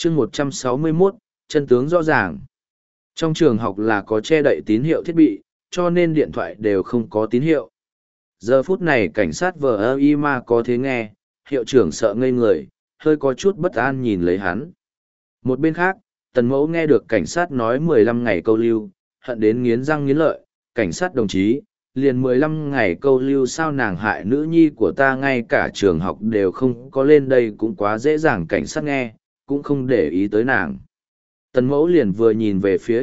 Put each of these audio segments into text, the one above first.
chương 161, chân tướng rõ ràng. Trong trường học là có che đậy tín hiệu thiết bị, cho nên điện thoại đều không có tín hiệu. Giờ phút này cảnh sát vờ y ma có thế nghe, hiệu trưởng sợ ngây người, hơi có chút bất an nhìn lấy hắn. Một bên khác, Tần Mẫu nghe được cảnh sát nói 15 ngày câu lưu, hận đến nghiến răng nghiến lợi, cảnh sát đồng chí, liền 15 ngày câu lưu sao nàng hại nữ nhi của ta ngay cả trường học đều không có lên đây cũng quá dễ dàng cảnh sát nghe, cũng không để ý tới nàng. Tần Mẫu liền vừa nhìn về phía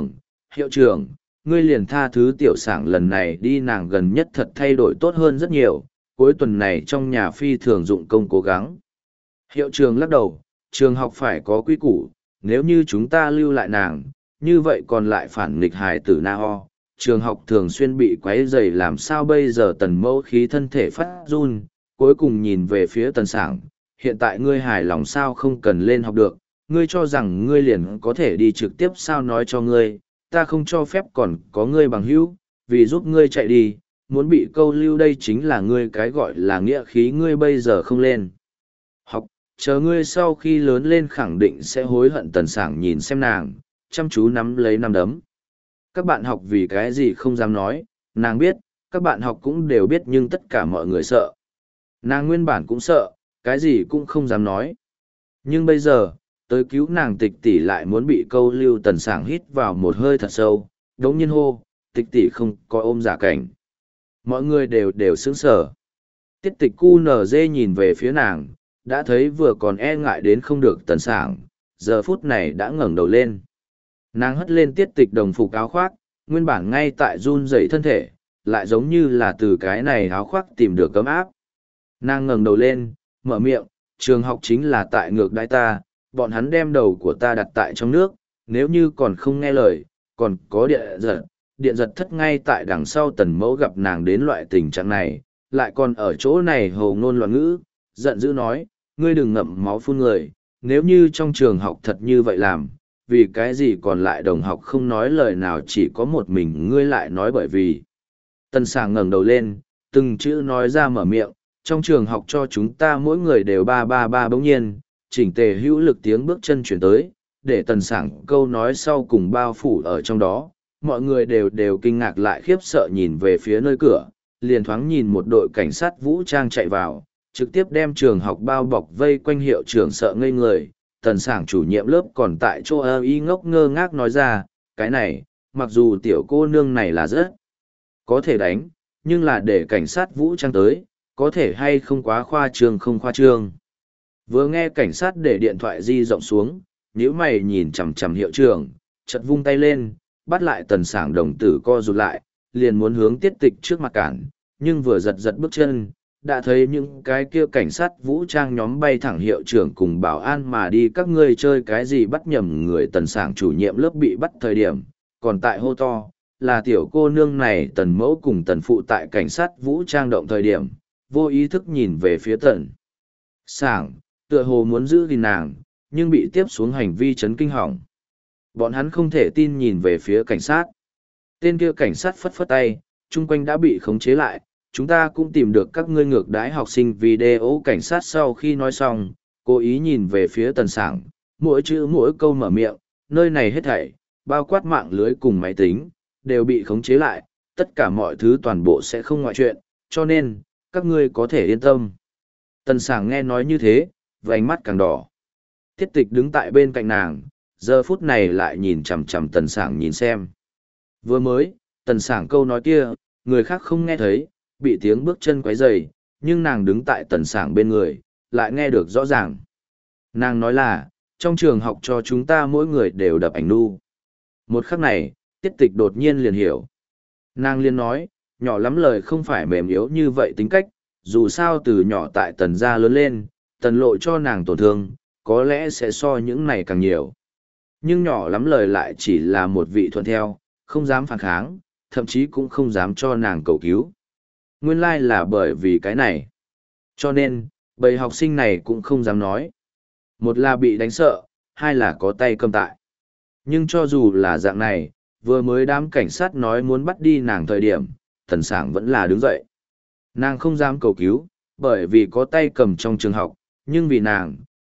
hiệu trưởng, ngươi liền tha thứ tiểu sảng lần này đi nàng gần nhất thật thay đổi tốt hơn rất nhiều, cuối tuần này trong nhà phi thường dụng công cố gắng. Hiệu trưởng lắc đầu, trường học phải có quy củ, nếu như chúng ta lưu lại nàng, như vậy còn lại phản nghịch hài tử na ho, trường học thường xuyên bị quấy rầy làm sao bây giờ. Tần Mẫu khí thân thể phát run, cuối cùng nhìn về phía Tần Sảng, hiện tại ngươi hài lòng sao không cần lên học được, ngươi cho rằng ngươi liền có thể đi trực tiếp sao nói cho ngươi, ta không cho phép còn có ngươi bằng hữu, vì giúp ngươi chạy đi, muốn bị câu lưu đây chính là ngươi cái gọi là nghĩa khí ngươi bây giờ không lên học, chờ ngươi sau khi lớn lên khẳng định sẽ hối hận. Tần Sảng nhìn xem nàng, chăm chú nắm lấy nắm đấm. Các bạn học vì cái gì không dám nói, nàng biết, các bạn học cũng đều biết nhưng tất cả mọi người sợ. Nàng nguyên bản cũng sợ, cái gì cũng không dám nói. Nhưng bây giờ, tới cứu nàng Tịch tỷ lại muốn bị câu lưu. Tần Sảng hít vào một hơi thật sâu, đống nhiên hô, Tịch tỷ không có ôm giả cảnh. Mọi người đều sững sờ. Tiết Tịch QNZ nhìn về phía nàng, đã thấy vừa còn e ngại đến không được Tần Sảng, giờ phút này đã ngẩng đầu lên. Nàng hất lên Tiết Tịch đồng phục áo khoác, nguyên bản ngay tại run rẩy thân thể, lại giống như là từ cái này áo khoác tìm được ấm áp. Nàng ngẩng đầu lên, mở miệng, trường học chính là tại ngược đãi ta, bọn hắn đem đầu của ta đặt tại trong nước, nếu như còn không nghe lời, còn có điện giật thất ngay tại đằng sau. Tần Mẫu gặp nàng đến loại tình trạng này, lại còn ở chỗ này hồ ngôn loạn ngữ, giận dữ nói, ngươi đừng ngậm máu phun người, nếu như trong trường học thật như vậy làm, vì cái gì còn lại đồng học không nói lời nào chỉ có một mình ngươi lại nói bởi vì. Tần Sảng ngẩng đầu lên, từng chữ nói ra mở miệng, trong trường học cho chúng ta mỗi người đều 333 bỗng nhiên, chỉnh tề hữu lực tiếng bước chân chuyển tới, để Tần Sảng câu nói sau cùng bao phủ ở trong đó, mọi người đều kinh ngạc lại khiếp sợ nhìn về phía nơi cửa, liền thoáng nhìn một đội cảnh sát vũ trang chạy vào, trực tiếp đem trường học bao bọc vây quanh. Hiệu trưởng sợ ngây người, Tần Sảng chủ nhiệm lớp còn tại chỗ y ngốc ngơ ngác nói ra, cái này, mặc dù tiểu cô nương này là rất có thể đánh, nhưng là để cảnh sát vũ trang tới, có thể hay không quá khoa trương không khoa trương. Vừa nghe cảnh sát để điện thoại di rộng xuống, nhíu mày nhìn chằm chằm hiệu trưởng, chợt vung tay lên, bắt lại Tần Sảng đồng tử co rụt lại, liền muốn hướng Tiết Tịch trước mặt cản, nhưng vừa giật bước chân, đã thấy những cái kia cảnh sát vũ trang nhóm bay thẳng hiệu trưởng cùng bảo an mà đi. Các ngươi chơi cái gì bắt nhầm người. Tần Sảng chủ nhiệm lớp bị bắt thời điểm, còn tại hô to, là tiểu cô nương này. Tần Mẫu cùng Tần Phụ tại cảnh sát vũ trang động thời điểm, vô ý thức nhìn về phía Tần Sảng, tựa hồ muốn giữ gìn nàng, nhưng bị tiếp xuống hành vi chấn kinh hỏng. Bọn hắn không thể tin nhìn về phía cảnh sát. Tên kia cảnh sát phất phất tay, chung quanh đã bị khống chế lại, chúng ta cũng tìm được các ngươi ngược đãi học sinh video. Cảnh sát sau khi nói xong, cố ý nhìn về phía Tần Sảng, mỗi chữ mỗi câu mở miệng, nơi này hết thảy, bao quát mạng lưới cùng máy tính, đều bị khống chế lại, tất cả mọi thứ toàn bộ sẽ không ngoại chuyện, cho nên, các ngươi có thể yên tâm. Tần Sảng nghe nói như thế, vành mắt càng đỏ. Tiết Tịch đứng tại bên cạnh nàng, giờ phút này lại nhìn chằm chằm Tần Sảng nhìn xem. Vừa mới, Tần Sảng câu nói kia, người khác không nghe thấy, bị tiếng bước chân quấy rầy, nhưng nàng đứng tại Tần Sảng bên người, lại nghe được rõ ràng. Nàng nói là, trong trường học cho chúng ta mỗi người đều đập ảnh nu. Một khắc này, Tiết Tịch đột nhiên liền hiểu. Nàng liền nói, nhỏ lắm lời không phải mềm yếu như vậy tính cách, dù sao từ nhỏ tại Tần gia lớn lên, Tần Lộ cho nàng tổn thương, có lẽ sẽ so những này càng nhiều. Nhưng nhỏ lắm lời lại chỉ là một vị thuận theo, không dám phản kháng, thậm chí cũng không dám cho nàng cầu cứu. Nguyên lai là bởi vì cái này. Cho nên, bầy học sinh này cũng không dám nói. Một là bị đánh sợ, hai là có tay cầm tại. Nhưng cho dù là dạng này, vừa mới đám cảnh sát nói muốn bắt đi nàng thời điểm, Tần Sảng vẫn là đứng dậy. Nàng không dám cầu cứu, bởi vì có tay cầm trong trường học, nhưng vì nàng,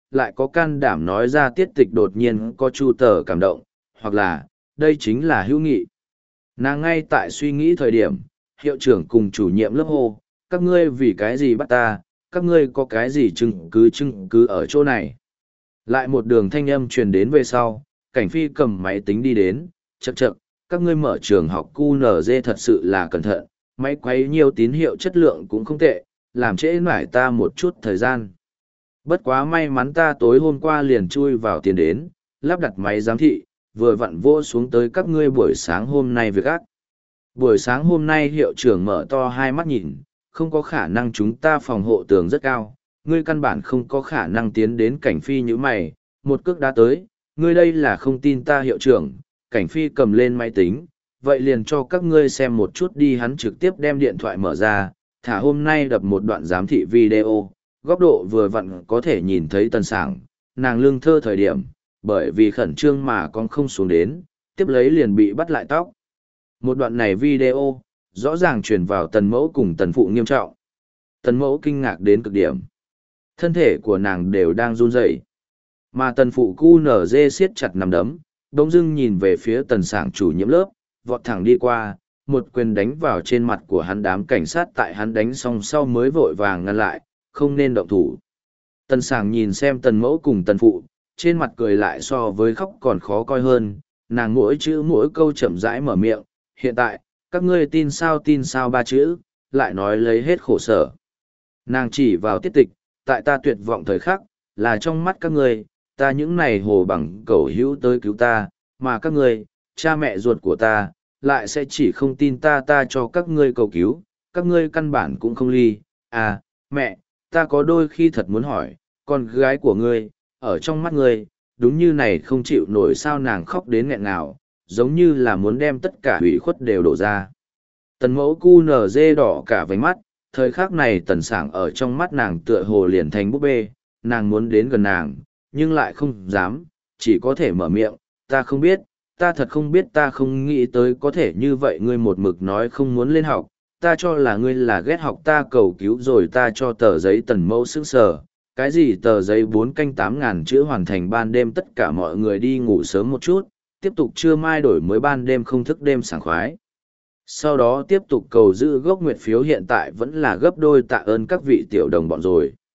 lại có can đảm nói ra tiết tịch đột nhiên có chu tờ cảm động, hoặc là, đây chính là hữu nghị. Nàng ngay tại suy nghĩ thời điểm, hiệu trưởng cùng chủ nhiệm lớp hô, các ngươi vì cái gì bắt ta, các ngươi có cái gì chứng cứ ở chỗ này. Lại một đường thanh âm truyền đến về sau, cảnh phi cầm máy tính đi đến, chậc chậc, các ngươi mở trường học QNZ thật sự là cẩn thận, máy quấy nhiều tín hiệu chất lượng cũng không tệ, làm trễ nải ta một chút thời gian. Bất quá may mắn ta tối hôm qua liền chui vào tiền đến, lắp đặt máy giám thị, vừa vặn vô xuống tới các ngươi buổi sáng hôm nay việc ác. Buổi sáng hôm nay hiệu trưởng mở to hai mắt nhìn, không có khả năng chúng ta phòng hộ tường rất cao, ngươi căn bản không có khả năng tiến đến cảnh phi như mày, một cước đá tới, ngươi đây là không tin ta hiệu trưởng, cảnh phi cầm lên máy tính, vậy liền cho các ngươi xem một chút đi, hắn trực tiếp đem điện thoại mở ra, thả hôm nay đập một đoạn giám thị video, góc độ vừa vặn có thể nhìn thấy Tần Sảng, nàng lương thơ thời điểm, bởi vì khẩn trương mà con không xuống đến, tiếp lấy liền bị bắt lại tóc. Một đoạn này video, rõ ràng truyền vào Tần Mẫu cùng Tần Phụ nghiêm trọng. Tần Mẫu kinh ngạc đến cực điểm. Thân thể của nàng đều đang run rẩy. Mà Tần Phụ QNZ siết chặt nắm đấm, bỗng dưng nhìn về phía Tần Sảng chủ nhiệm lớp, vọt thẳng đi qua, một quyền đánh vào trên mặt của hắn. Đám cảnh sát tại hắn đánh xong sau mới vội vàng ngăn lại, không nên động thủ. Tần Sảng nhìn xem Tần Mẫu cùng Tần Phụ, trên mặt cười lại so với khóc còn khó coi hơn, nàng mỗi chữ mỗi câu chậm rãi mở miệng, hiện tại, các ngươi tin sao ba chữ, lại nói lấy hết khổ sở. Nàng chỉ vào tiết tịch, tại ta tuyệt vọng thời khắc, là trong mắt các ngươi, ta những này hồ bằng cẩu hữu tới cứu ta, mà các ngươi, cha mẹ ruột của ta, lại sẽ chỉ không tin ta cho các ngươi cầu cứu, các ngươi căn bản cũng không ly. À, mẹ, ta có đôi khi thật muốn hỏi, con gái của ngươi, ở trong mắt ngươi, đúng như này không chịu nổi sao. Nàng khóc đến nghẹn ngào, giống như là muốn đem tất cả hủy khuất đều đổ ra. Tần Mẫu QNZ đỏ cả váy mắt, thời khắc này Tần Sảng ở trong mắt nàng tựa hồ liền thành búp bê, nàng muốn đến gần nàng, nhưng lại không dám, chỉ có thể mở miệng, ta không biết, ta thật không biết, ta không nghĩ tới có thể như vậy. Ngươi một mực nói không muốn lên học, ta cho là ngươi là ghét học, ta cầu cứu rồi ta cho tờ giấy. Tần Mẫu sững sờ, cái gì tờ giấy 4 canh 8.000 chữ hoàn thành ban đêm, tất cả mọi người đi ngủ sớm một chút, tiếp tục trưa mai đổi mới ban đêm không thức đêm sảng khoái. Sau đó tiếp tục cầu giữ gốc nguyệt phiếu, hiện tại vẫn là gấp đôi, tạ ơn các vị tiểu đồng bọn rồi.